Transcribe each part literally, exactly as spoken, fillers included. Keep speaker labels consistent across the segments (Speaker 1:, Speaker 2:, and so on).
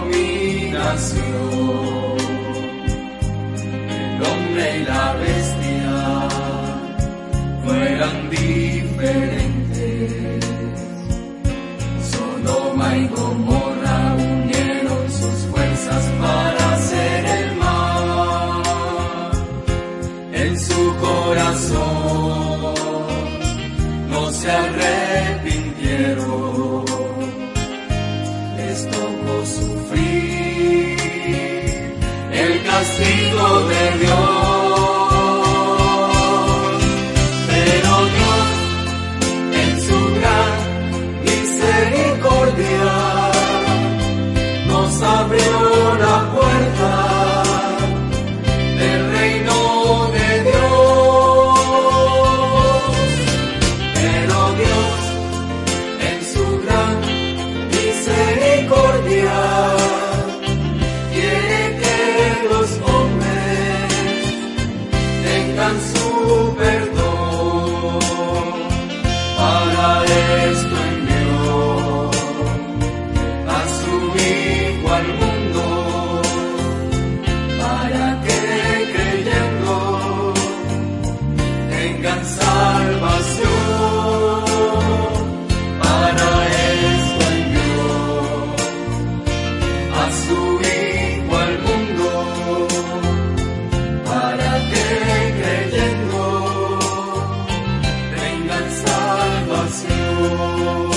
Speaker 1: dominación. El hombre y la bestia fueran diferentes. Sodoma y Gomorra unieron sus fuerzas para hacer el mal. En su corazón no se arrepintieron. Les tocó sufrir el castigo de Dios. Pero Dios, en su gran misericordia, nos abrió la puerta del reino de Dios. Pero Dios, en su gran misericordia, quiere que los hombres tengan su perdón. Para esto envió a su Hijo al mundo, para que creyendo tengan salvación. Para esto envió a su Hijo al mundo, para que creyendo tengan salvación.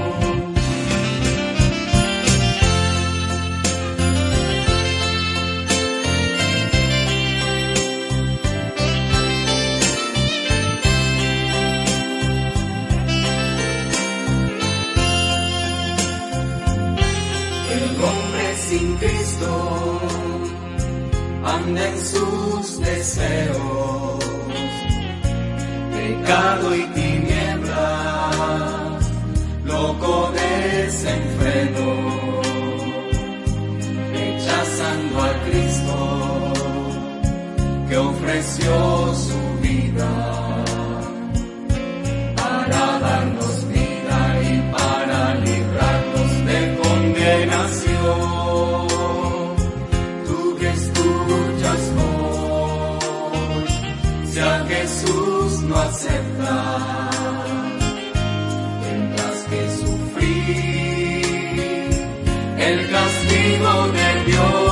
Speaker 1: El hombre sin Cristo anda en sus deseos, pecado y tinieblas, loco desenfreno, rechazando a Cristo que ofreció su vida para darnos vida y para librarnos de condenación. Tú que escuchas hoy, si a Jesús no aceptas, tendrás que sufrir el castigo de Dios.